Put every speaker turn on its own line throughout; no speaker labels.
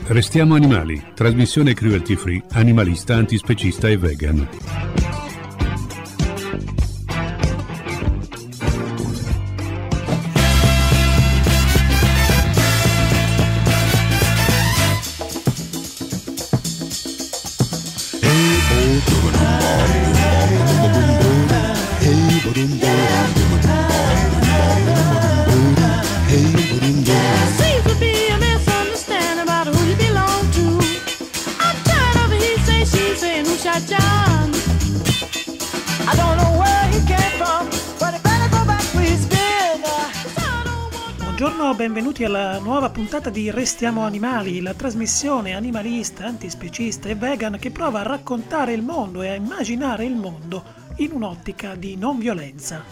Restiamo animali, trasmissione cruelty free, animalista, antispecista e vegan.
Buongiorno, benvenuti alla nuova puntata di Restiamo Animali, la trasmissione animalista, antispecista e vegan che prova a raccontare il mondo e a immaginare il mondo in un'ottica di non violenza.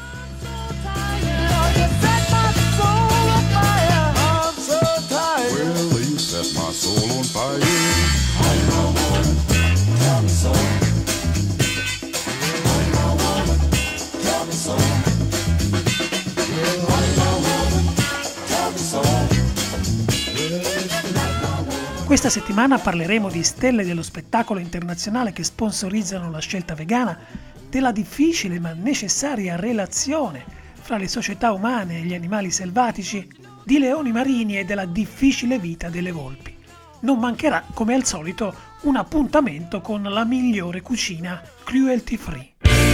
Questa settimana parleremo di stelle dello spettacolo internazionale che sponsorizzano la scelta vegana, della difficile ma necessaria relazione fra le società umane e gli animali selvatici, di leoni marini e della difficile vita delle volpi. Non mancherà, come al solito, un appuntamento con la migliore cucina cruelty free.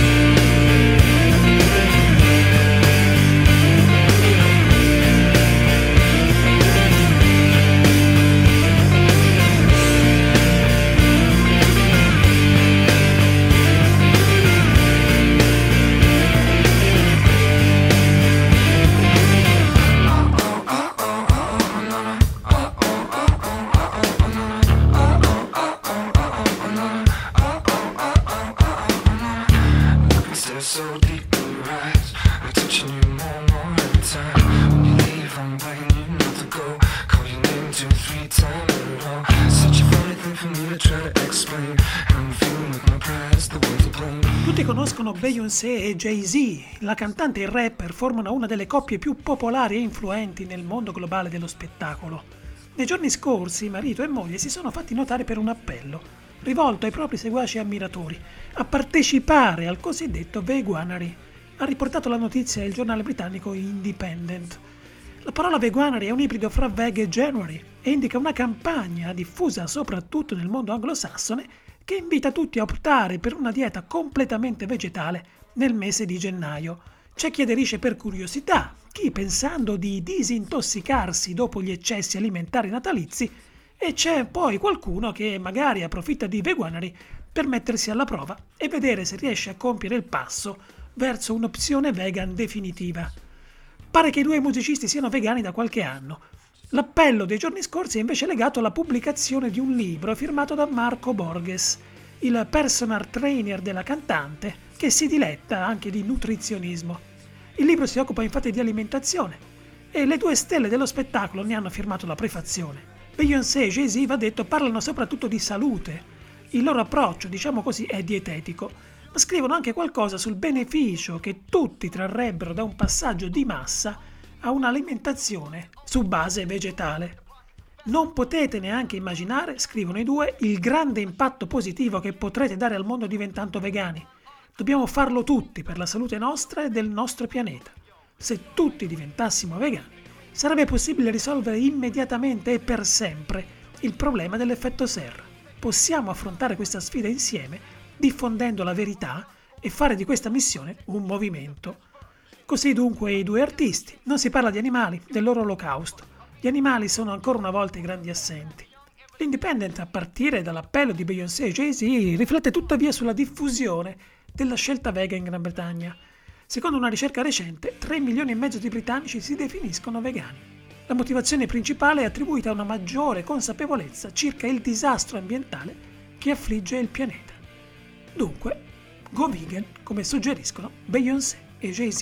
Tutti conoscono Beyoncé e Jay-Z. La cantante e il rapper formano una delle coppie più popolari e influenti nel mondo globale dello spettacolo. Nei giorni scorsi, marito e moglie si sono fatti notare per un appello, rivolto ai propri seguaci e ammiratori, a partecipare al cosiddetto Veganuary. Ha riportato la notizia il giornale britannico Independent. La parola Veganuary è un ibrido fra Veg e January e indica una campagna diffusa soprattutto nel mondo anglosassone che invita tutti a optare per una dieta completamente vegetale nel mese di gennaio. C'è chi aderisce per curiosità, chi pensando di disintossicarsi dopo gli eccessi alimentari natalizi, e c'è poi qualcuno che magari approfitta di Veganuary per mettersi alla prova e vedere se riesce a compiere il passo verso un'opzione vegan definitiva. Pare che i due musicisti siano vegani da qualche anno. L'appello dei giorni scorsi è invece legato alla pubblicazione di un libro firmato da Marco Borges, il personal trainer della cantante, che si diletta anche di nutrizionismo. Il libro si occupa infatti di alimentazione e le due stelle dello spettacolo ne hanno firmato la prefazione. Beyoncé e Jay-Z, va detto, parlano soprattutto di salute. Il loro approccio, diciamo così, è dietetico, ma scrivono anche qualcosa sul beneficio che tutti trarrebbero da un passaggio di massa a un'alimentazione su base vegetale. Non potete neanche immaginare, scrivono i due, il grande impatto positivo che potrete dare al mondo diventando vegani. Dobbiamo farlo tutti per la salute nostra e del nostro pianeta. Se tutti diventassimo vegani, sarebbe possibile risolvere immediatamente e per sempre il problema dell'effetto serra. Possiamo affrontare questa sfida insieme, diffondendo la verità e fare di questa missione un movimento. Così dunque i due artisti. Non si parla di animali, del loro olocausto. Gli animali sono ancora una volta i grandi assenti. L'Independent, a partire dall'appello di Beyoncé e Jay-Z, riflette tuttavia sulla diffusione della scelta vegan in Gran Bretagna. Secondo una ricerca recente, 3 milioni e mezzo di britannici si definiscono vegani. La motivazione principale è attribuita a una maggiore consapevolezza circa il disastro ambientale che affligge il pianeta. Dunque, go vegan, come suggeriscono Beyoncé e Jay-Z.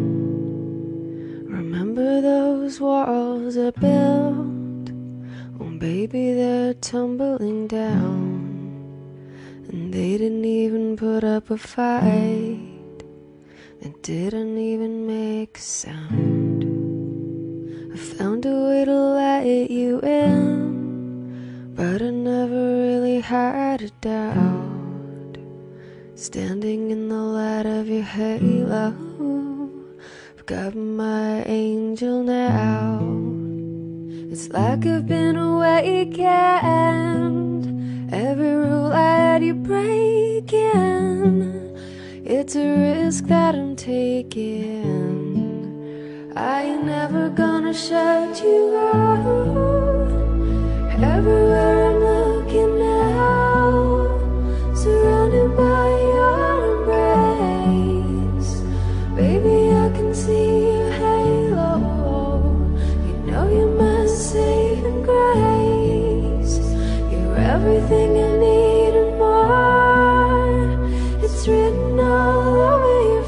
Remember those walls I built? Oh baby, they're tumbling down. And they didn't even put up a fight. They didn't even make a sound. I found a way to let you in. had a doubt, standing in the light of your halo, I've got my angel now. It's like I've been awakened, every rule I had you breaking, it's a risk that I'm taking, I ain't never gonna shut you out, everywhere I'm looking now, surrounded by your embrace, baby I can see your halo, you know you're my saving grace, you're everything I need and more, it's written all over your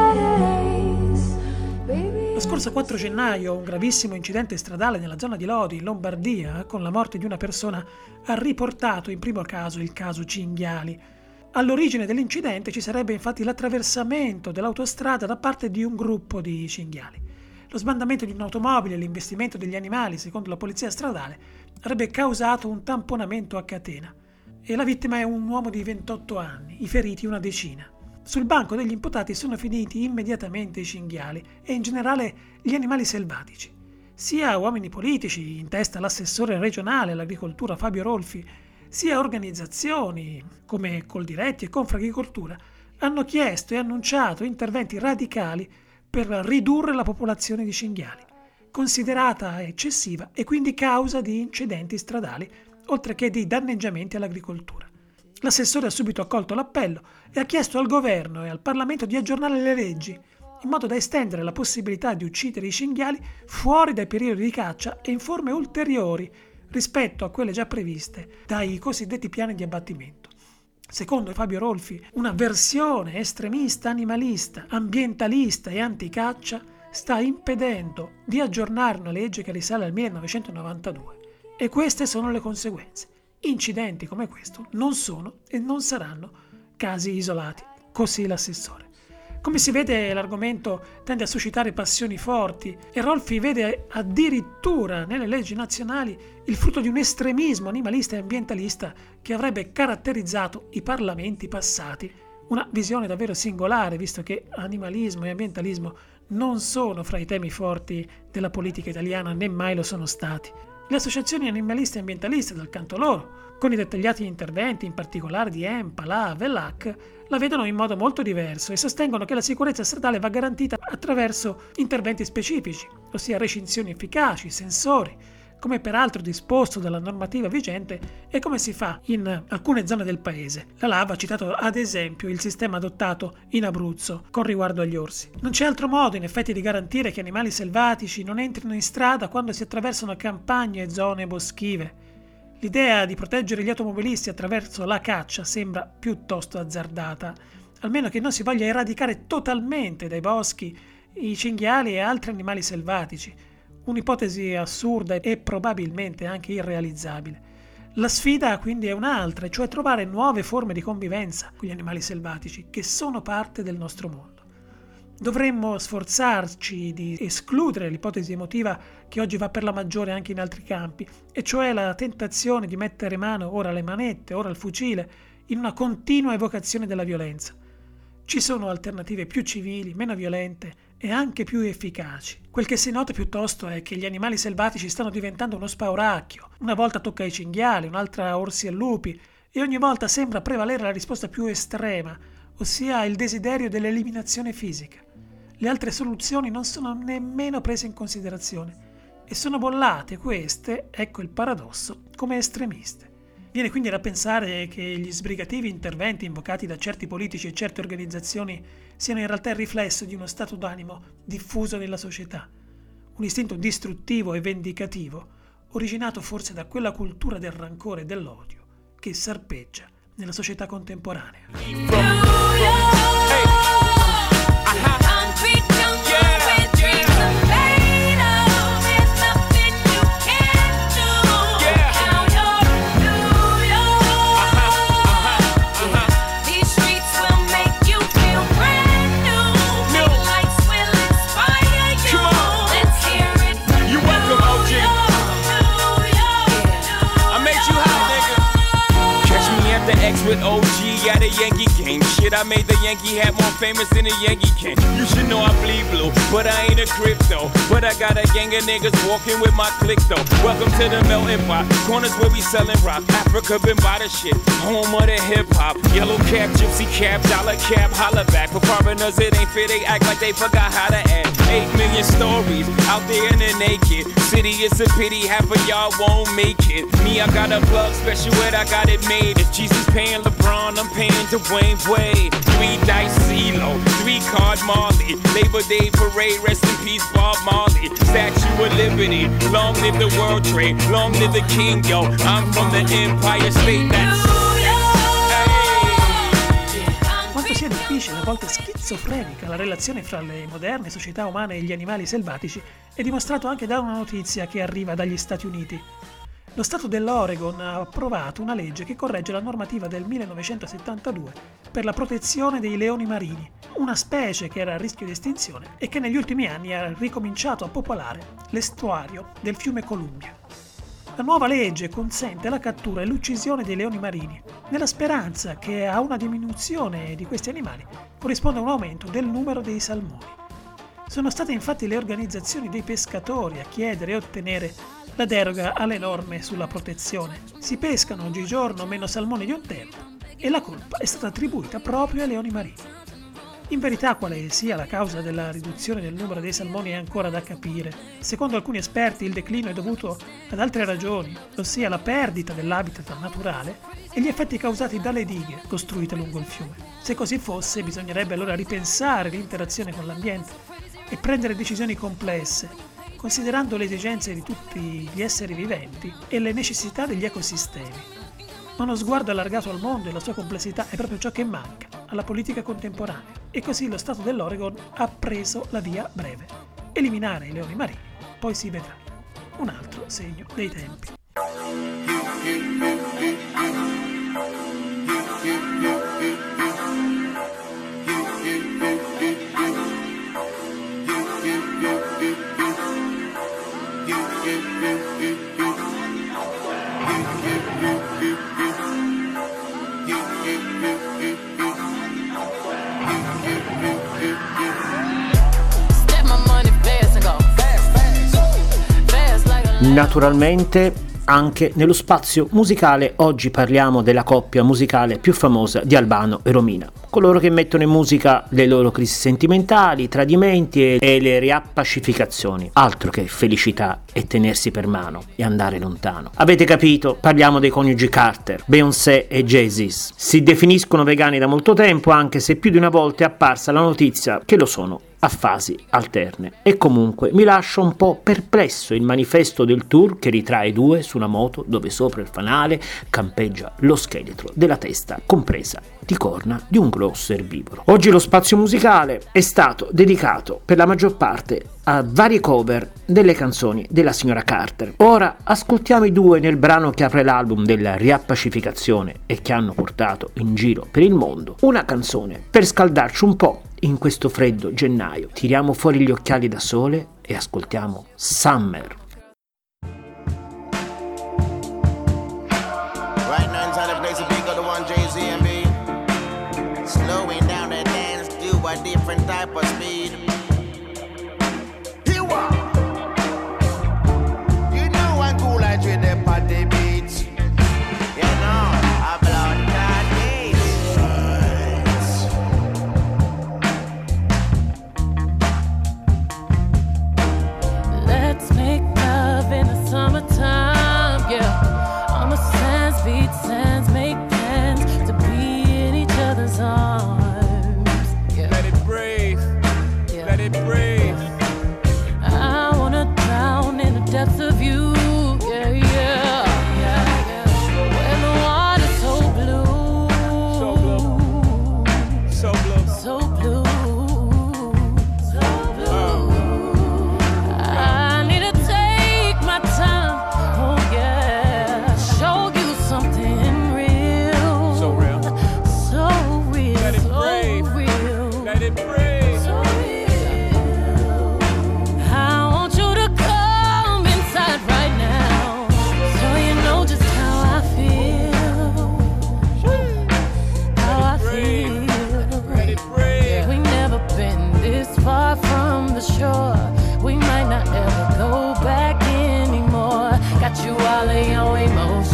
face, baby.
Lo scorso 4 gennaio un gravissimo incidente stradale nella zona di Lodi, in Lombardia, con la morte di una persona, ha riportato in primo caso il caso cinghiali. All'origine dell'incidente ci sarebbe infatti l'attraversamento dell'autostrada da parte di un gruppo di cinghiali. Lo sbandamento di un'automobile e l'investimento degli animali, secondo la polizia stradale, avrebbe causato un tamponamento a catena. E la vittima è un uomo di 28 anni, i feriti una decina. Sul banco degli imputati sono finiti immediatamente i cinghiali e in generale gli animali selvatici. Sia uomini politici, in testa l'assessore regionale all'agricoltura Fabio Rolfi, sia organizzazioni come Coldiretti e Confagricoltura hanno chiesto e annunciato interventi radicali per ridurre la popolazione di cinghiali, considerata eccessiva e quindi causa di incidenti stradali, oltre che di danneggiamenti all'agricoltura. L'assessore ha subito accolto l'appello e ha chiesto al governo e al Parlamento di aggiornare le leggi, in modo da estendere la possibilità di uccidere i cinghiali fuori dai periodi di caccia e in forme ulteriori rispetto a quelle già previste dai cosiddetti piani di abbattimento. Secondo Fabio Rolfi, una versione estremista, animalista, ambientalista e anticaccia sta impedendo di aggiornare una legge che risale al 1992. E queste sono le conseguenze. Incidenti come questo non sono e non saranno casi isolati, così l'assessore. Come si vede, l'argomento tende a suscitare passioni forti e Rolfi vede addirittura nelle leggi nazionali il frutto di un estremismo animalista e ambientalista che avrebbe caratterizzato i parlamenti passati. Una visione davvero singolare, visto che animalismo e ambientalismo non sono fra i temi forti della politica italiana, né mai lo sono stati. Le associazioni animaliste e ambientaliste, dal canto loro, con i dettagliati interventi, in particolare di EMPA, LAV e LAC, la vedono in modo molto diverso e sostengono che la sicurezza stradale va garantita attraverso interventi specifici, ossia recinzioni efficaci, sensori, come peraltro disposto dalla normativa vigente e come si fa in alcune zone del paese. La LAV ha citato ad esempio il sistema adottato in Abruzzo con riguardo agli orsi. Non c'è altro modo in effetti di garantire che animali selvatici non entrino in strada quando si attraversano campagne e zone boschive. L'idea di proteggere gli automobilisti attraverso la caccia sembra piuttosto azzardata, almeno che non si voglia eradicare totalmente dai boschi i cinghiali e altri animali selvatici, un'ipotesi assurda e probabilmente anche irrealizzabile. La sfida quindi è un'altra, cioè trovare nuove forme di convivenza con gli animali selvatici che sono parte del nostro mondo. Dovremmo sforzarci di escludere l'ipotesi emotiva che oggi va per la maggiore anche in altri campi, e cioè la tentazione di mettere mano ora alle manette, ora al fucile, in una continua evocazione della violenza. Ci sono alternative più civili, meno violente e anche più efficaci. Quel che si nota piuttosto è che gli animali selvatici stanno diventando uno spauracchio. Una volta tocca ai cinghiali, un'altra orsi e lupi, e ogni volta sembra prevalere la risposta più estrema, ossia il desiderio dell'eliminazione fisica. Le altre soluzioni non sono nemmeno prese in considerazione e sono bollate queste, ecco il paradosso, come estremiste. Viene quindi da pensare che gli sbrigativi interventi invocati da certi politici e certe organizzazioni siano in realtà il riflesso di uno stato d'animo diffuso nella società, un istinto distruttivo e vendicativo, originato forse da quella cultura del rancore e dell'odio che serpeggia nella società contemporanea.
X with OG at a Yankee game. Shit, I made the Yankee hat more famous than the Yankee can. You should know I bleed blue, but I ain't a crypto. But I got a gang of niggas walking with my click though. Welcome to the melting pot, corners where we sellin' rock. Africa been by the shit, home of the hip hop. Yellow cap, gypsy cap, dollar cap, holla back. For foreigners it ain't fair, they act like they forgot how to act. 8 million stories out there in the naked city. It's a pity half of y'all won't make it. Me, I got a plug special ed, I got it made. If Jesus paying LeBron, I'm paying Dwayne Wade. 3 dice CeeLo, 3 card Marley. Labor Day parade, rest in peace Bob Marley. Statue of Liberty, long live the World Trade, long live the King, yo. I'm from the Empire State, that's...
Quanto sia difficile, a volte schizofrenica, la relazione fra le moderne società umane e gli animali selvatici è dimostrato anche da una notizia che arriva dagli Stati Uniti. Lo Stato dell'Oregon ha approvato una legge che corregge la normativa del 1972 per la protezione dei leoni marini, una specie che era a rischio di estinzione e che negli ultimi anni ha ricominciato a popolare l'estuario del fiume Columbia. La nuova legge consente la cattura e l'uccisione dei leoni marini, nella speranza che a una diminuzione di questi animali corrisponda un aumento del numero dei salmoni. Sono state infatti le organizzazioni dei pescatori a chiedere e ottenere la deroga alle norme sulla protezione. Si pescano oggigiorno meno salmoni di un tempo e la colpa è stata attribuita proprio ai leoni marini. In verità quale sia la causa della riduzione del numero dei salmoni è ancora da capire. Secondo alcuni esperti il declino è dovuto ad altre ragioni, ossia la perdita dell'habitat naturale e gli effetti causati dalle dighe costruite lungo il fiume. Se così fosse bisognerebbe allora ripensare l'interazione con l'ambiente e prendere decisioni complesse, considerando le esigenze di tutti gli esseri viventi e le necessità degli ecosistemi. Ma uno sguardo allargato al mondo e la sua complessità è proprio ciò che manca alla politica contemporanea. E così lo Stato dell'Oregon ha preso la via breve. Eliminare i leoni marini, poi si vedrà. Un altro segno dei tempi.
Naturalmente anche nello spazio musicale oggi parliamo della coppia musicale più famosa di Albano e Romina, coloro che mettono in musica le loro crisi sentimentali, i tradimenti e le riappacificazioni, altro che felicità e tenersi per mano e andare lontano. Avete capito? Parliamo dei coniugi Carter, Beyoncé e Jay-Z. Si definiscono vegani da molto tempo, anche se più di una volta è apparsa la notizia che lo sono a fasi alterne. E comunque mi lascia un po' perplesso il manifesto del tour che ritrae due su una moto dove sopra il fanale campeggia lo scheletro della testa compresa di corna di un grosso erbivoro. Oggi lo spazio musicale è stato dedicato per la maggior parte a varie cover delle canzoni della signora Carter. Ora ascoltiamo i due nel brano che apre l'album della riappacificazione e che hanno portato in giro per il mondo una canzone per scaldarci un po' in questo freddo gennaio. Tiriamo fuori gli occhiali da sole e ascoltiamo Summer.
Right now inside the place, a big other one, Jay-Z and B. Slowing down the dance to a different type of speed. Here what? You know I'm cool, I treat them on the beats. You know, I blow that beat.
Let's make love in the summertime, yeah. On the sands, beat sands, make plans to be in each other's arms. Yeah.
Let it breathe.
Yeah.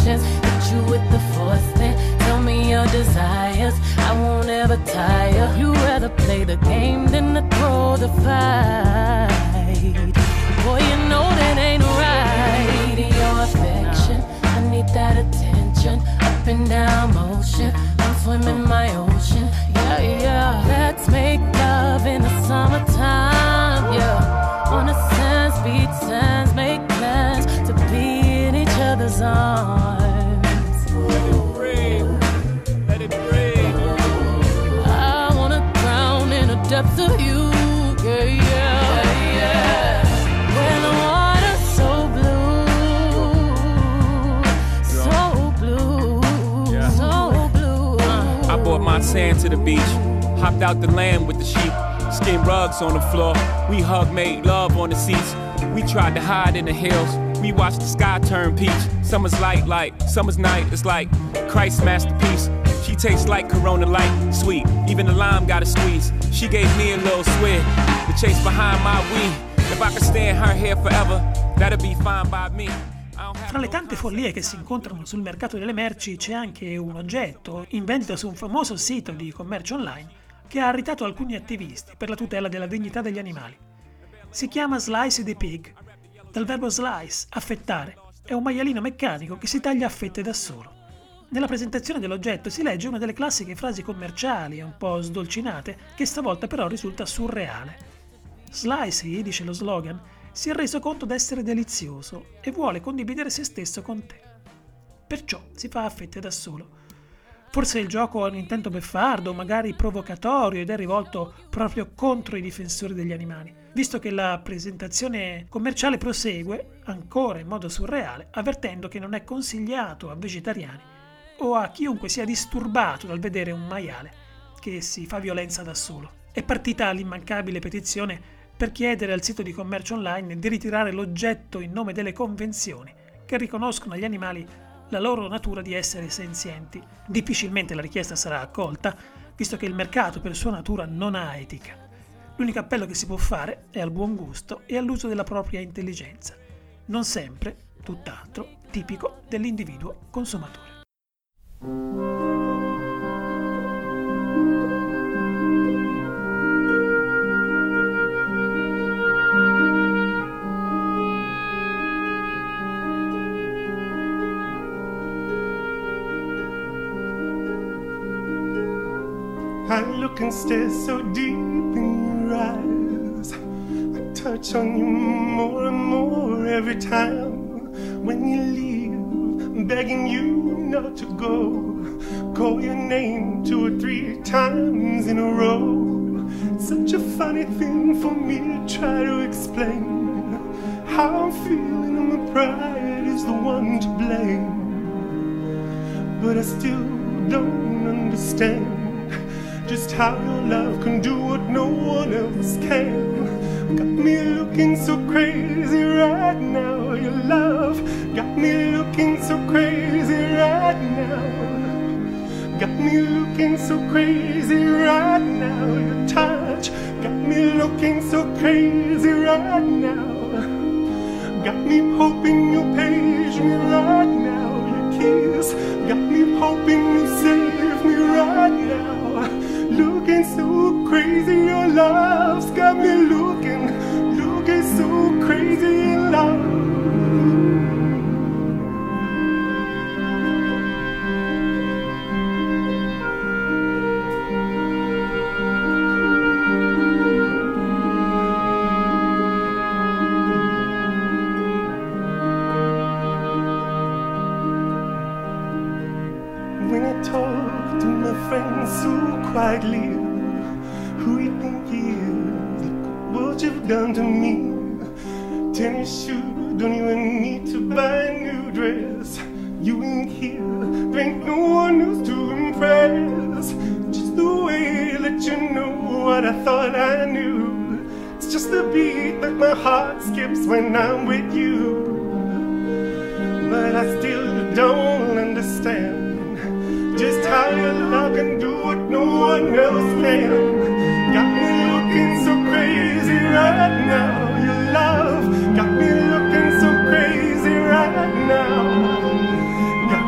questions. Hit you with the force, then tell me your desires. I won't ever tire. You rather play the game than to throw the fight. Boy, you know that ain't right. I need your affection, I need that attention. Up and down motion, I'm swimming my ocean. Yeah, yeah. Let's make love in the summertime, yeah. On the sands, beach sands, make plans to be in each other's arms.
Let it rain, let it rain.
I wanna drown in the depths of you, yeah, yeah, yeah. When the water's so blue, so blue.
I brought my sand to the beach, hopped out the land with the sheep, skin rugs on the floor. We hugged, made love on the seats. We tried to hide in the hills. We watched the sky turn peach. Summer's light, like summer's night. It's like Christ's masterpiece. She tastes like Corona Light, sweet. Even the lime got a squeeze. She gave me a little sweat to chase behind my weed. If I could stay in her hair forever, that'd be fine by me.
Tra le tante follie che si incontrano sul mercato delle merci c'è anche un oggetto in vendita su un famoso sito di commercio online che ha irritato alcuni attivisti per la tutela della dignità degli animali. Si chiama Slice the Pig, dal verbo slice, affettare. È un maialino meccanico che si taglia a fette da solo. Nella presentazione dell'oggetto si legge una delle classiche frasi commerciali, un po' sdolcinate, che stavolta però risulta surreale. Slicey, dice lo slogan, si è reso conto d'essere delizioso e vuole condividere se stesso con te. Perciò si fa a fette da solo. Forse il gioco ha un intento beffardo, magari provocatorio, ed è rivolto proprio contro i difensori degli animali, visto che la presentazione commerciale prosegue, ancora in modo surreale, avvertendo che non è consigliato a vegetariani o a chiunque sia disturbato dal vedere un maiale che si fa violenza da solo. È partita l'immancabile petizione per chiedere al sito di commercio online di ritirare l'oggetto in nome delle convenzioni che riconoscono agli animali la loro natura di essere senzienti. Difficilmente la richiesta sarà accolta, visto che il mercato per sua natura non ha etica. L'unico appello che si può fare è al buon gusto e all'uso della propria intelligenza, non sempre, tutt'altro, tipico dell'individuo consumatore.
I look and stare so deep in your eyes. I touch on you more and more every time. When you leave, I'm begging you not to go. Call your name 2 or 3 times in a row. It's such a funny thing for me to try to explain how I'm feeling, and my pride is the one to blame. But I still don't understand just how your love can do what no one else can. Got me looking so crazy right now. Your love got me looking so crazy right now. Got me looking so crazy right now. Your touch got me looking so crazy right now. Got me hoping you'll page me right now. Your kiss got me hoping you'll save me right now. Looking so crazy, your love's got me looking so crazy in love. When I talk to my friends so quietly, who you think he is? Look what you've done to me. Tennis shoes, don't even need to buy a new dress. You ain't here, there ain't no one else to impress. Just the way that you know what I thought I knew. It's just the beat that my heart skips when I'm with you. But I still don't understand just how your love can do what no one else can. Got me looking so crazy right now. Your love got me looking so crazy right now. Got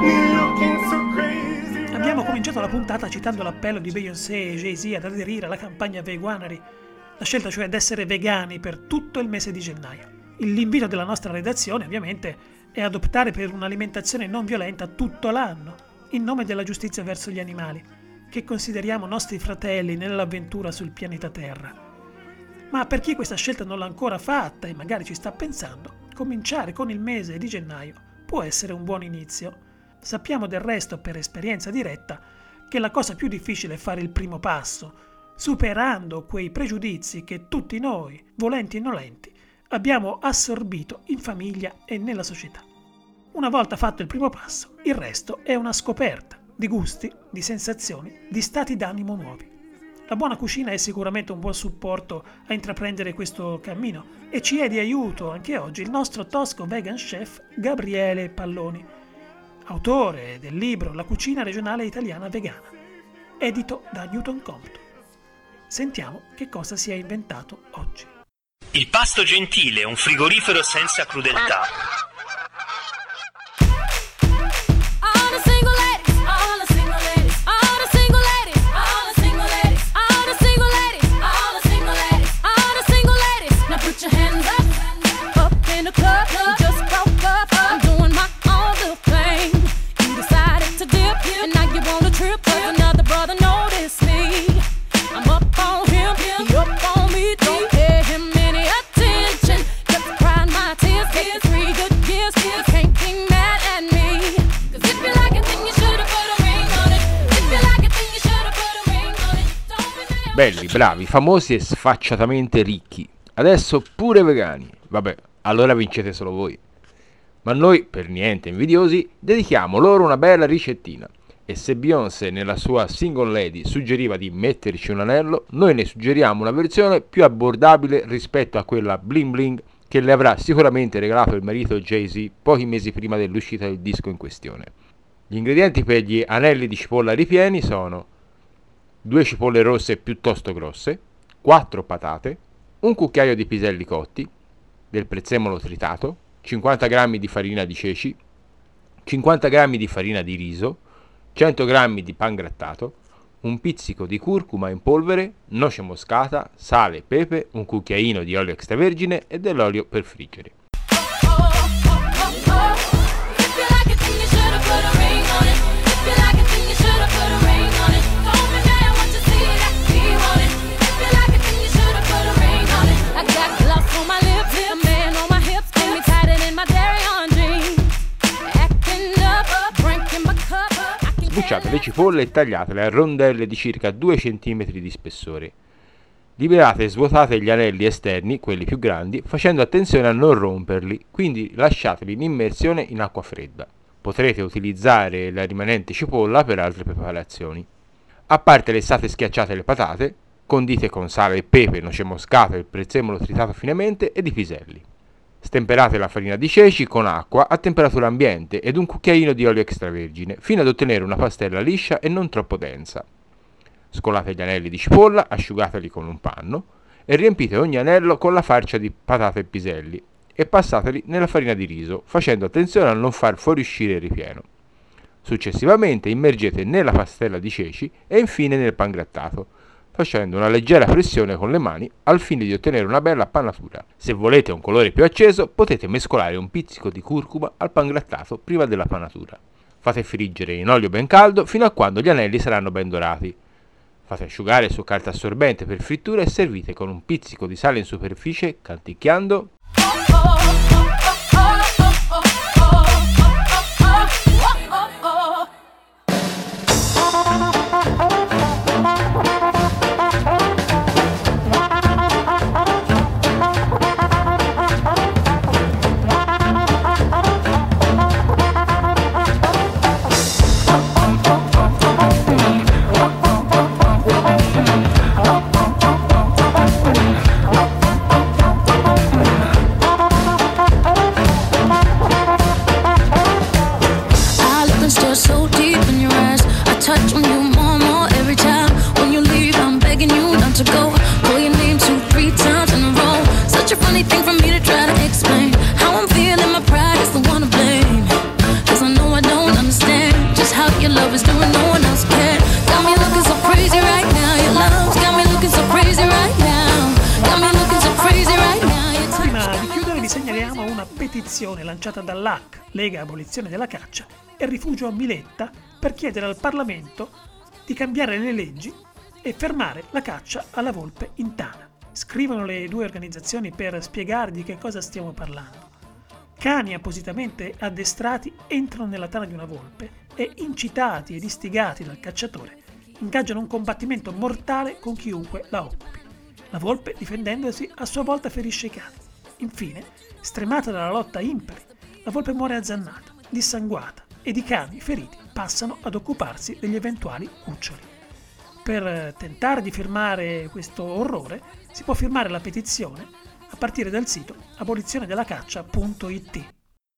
puntata citando l'appello di Beyoncé e Jay-Z ad aderire alla campagna Veganuary, la scelta cioè d'essere vegani per tutto il mese di gennaio. L'invito della nostra redazione, ovviamente, è ad optare per un'alimentazione non violenta tutto l'anno, in nome della giustizia verso gli animali, che consideriamo nostri fratelli nell'avventura sul pianeta Terra. Ma per chi questa scelta non l'ha ancora fatta e magari ci sta pensando, cominciare con il mese di gennaio può essere un buon inizio. Sappiamo del resto, per esperienza diretta, che la cosa più difficile è fare il primo passo, superando quei pregiudizi che tutti noi, volenti e nolenti, abbiamo assorbito in famiglia e nella società. Una volta fatto il primo passo, il resto è una scoperta di gusti, di sensazioni, di stati d'animo nuovi. La buona cucina è sicuramente un buon supporto a intraprendere questo cammino e ci è di aiuto anche oggi il nostro tosco vegan chef Gabriele Palloni, autore del libro La cucina regionale italiana vegana, edito da Newton Compton. Sentiamo che cosa si è inventato oggi.
Il pasto gentile, un frigorifero senza crudeltà.
Belli, bravi, famosi e sfacciatamente ricchi. Adesso pure vegani. Vabbè, allora vincete solo voi. Ma noi, per niente invidiosi, dedichiamo loro una bella ricettina. E se Beyoncé nella sua Single Lady suggeriva di metterci un anello, noi ne suggeriamo una versione più abbordabile rispetto a quella bling bling che le avrà sicuramente regalato il marito Jay-Z pochi mesi prima dell'uscita del disco in questione. Gli ingredienti per gli anelli di cipolla ripieni sono 2 cipolle rosse piuttosto grosse, 4 patate, un cucchiaio di piselli cotti, del prezzemolo tritato, 50 g di farina di ceci, 50 g di farina di riso, 100 g di pangrattato, un pizzico di curcuma in polvere, noce moscata, sale, pepe, un cucchiaino di olio extravergine e dell'olio per friggere. Sbucciate le cipolle e tagliatele a rondelle di circa 2 cm di spessore. Liberate e svuotate gli anelli esterni, quelli più grandi, facendo attenzione a non romperli, quindi lasciateli in immersione in acqua fredda. Potrete utilizzare la rimanente cipolla per altre preparazioni. A parte lessate schiacciate le patate, condite con sale e pepe, noce moscata e il prezzemolo tritato finemente ed i piselli. Stemperate la farina di ceci con acqua a temperatura ambiente ed un cucchiaino di olio extravergine fino ad ottenere una pastella liscia e non troppo densa. Scolate gli anelli di cipolla, asciugateli con un panno e riempite ogni anello con la farcia di patate e piselli e passateli nella farina di riso, facendo attenzione a non far fuoriuscire il ripieno. Successivamente immergete nella pastella di ceci e infine nel pangrattato, facendo una leggera pressione con le mani al fine di ottenere una bella pannatura. Se volete un colore più acceso, potete mescolare un pizzico di curcuma al pangrattato prima della pannatura. Fate friggere in olio ben caldo fino a quando gli anelli saranno ben dorati. Fate asciugare su carta assorbente per frittura e servite con un pizzico di sale in superficie, canticchiando.
Your love is doing no one else can. Got
Creiamo una petizione lanciata dall'AC, Lega Abolizione della Caccia, e Rifugio Milletta per chiedere al Parlamento di cambiare le leggi e fermare la caccia alla volpe in tana. Scrivono le due organizzazioni per spiegare di che cosa stiamo parlando. Cani appositamente addestrati entrano nella tana di una volpe e, incitati ed istigati dal cacciatore, ingaggiano un combattimento mortale con chiunque la occupi. La volpe, difendendosi, a sua volta ferisce i cani. Infine, stremata dalla lotta impari, la volpe muore azzannata, dissanguata, ed i cani feriti passano ad occuparsi degli eventuali cuccioli. Per tentare di fermare questo orrore si può firmare la petizione a partire dal sito abolizionedellacaccia.it.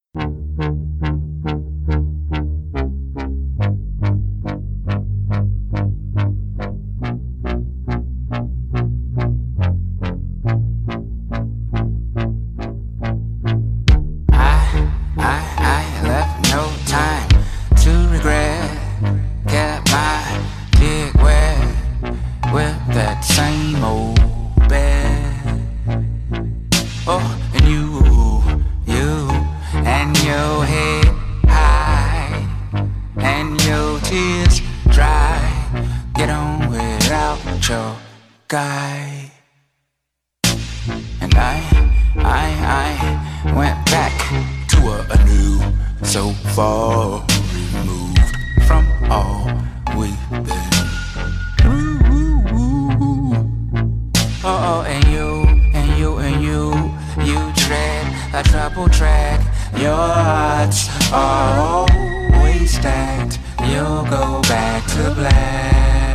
Guy. And I went back to a new, so far removed from all we've been through. Oh, and you tread a trouble track. Your hearts are always stacked. You'll go back to black.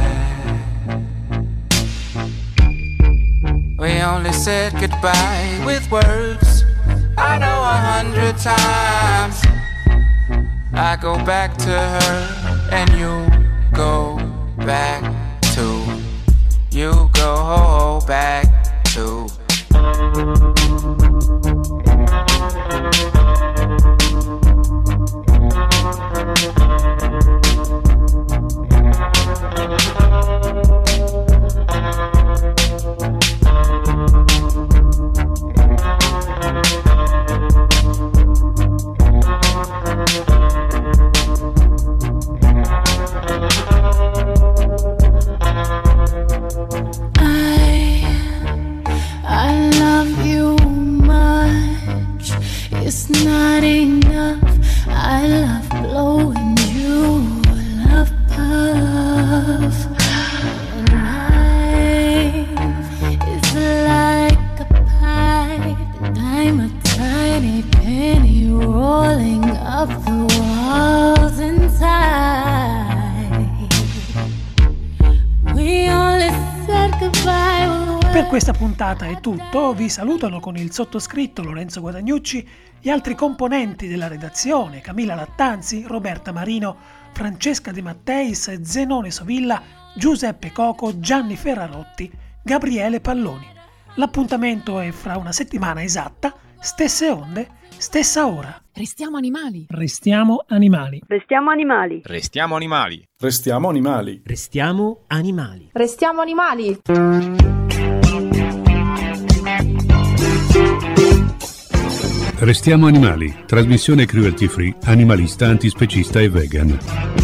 We only said goodbye with words. I know 100 times. I go back to her and you go back to. You go back to.
I love you much. It's not enough. I love blowing you love puff. Life is like a pipe, and I'm a tiny penny rolling up the walls inside. We only said goodbye.
Per questa puntata è tutto, vi salutano con il sottoscritto Lorenzo Guadagnucci, gli altri componenti della redazione Camilla Lattanzi, Roberta Marino, Francesca De Matteis, Zenone Sovilla, Giuseppe Coco, Gianni Ferrarotti, Gabriele Palloni. L'appuntamento è fra una settimana esatta, stesse onde, stessa ora.
Restiamo animali.
Restiamo animali.
Restiamo animali.
Restiamo animali.
Restiamo animali.
Restiamo animali.
Restiamo animali.
Restiamo animali, trasmissione cruelty free, animalista, antispecista e vegan.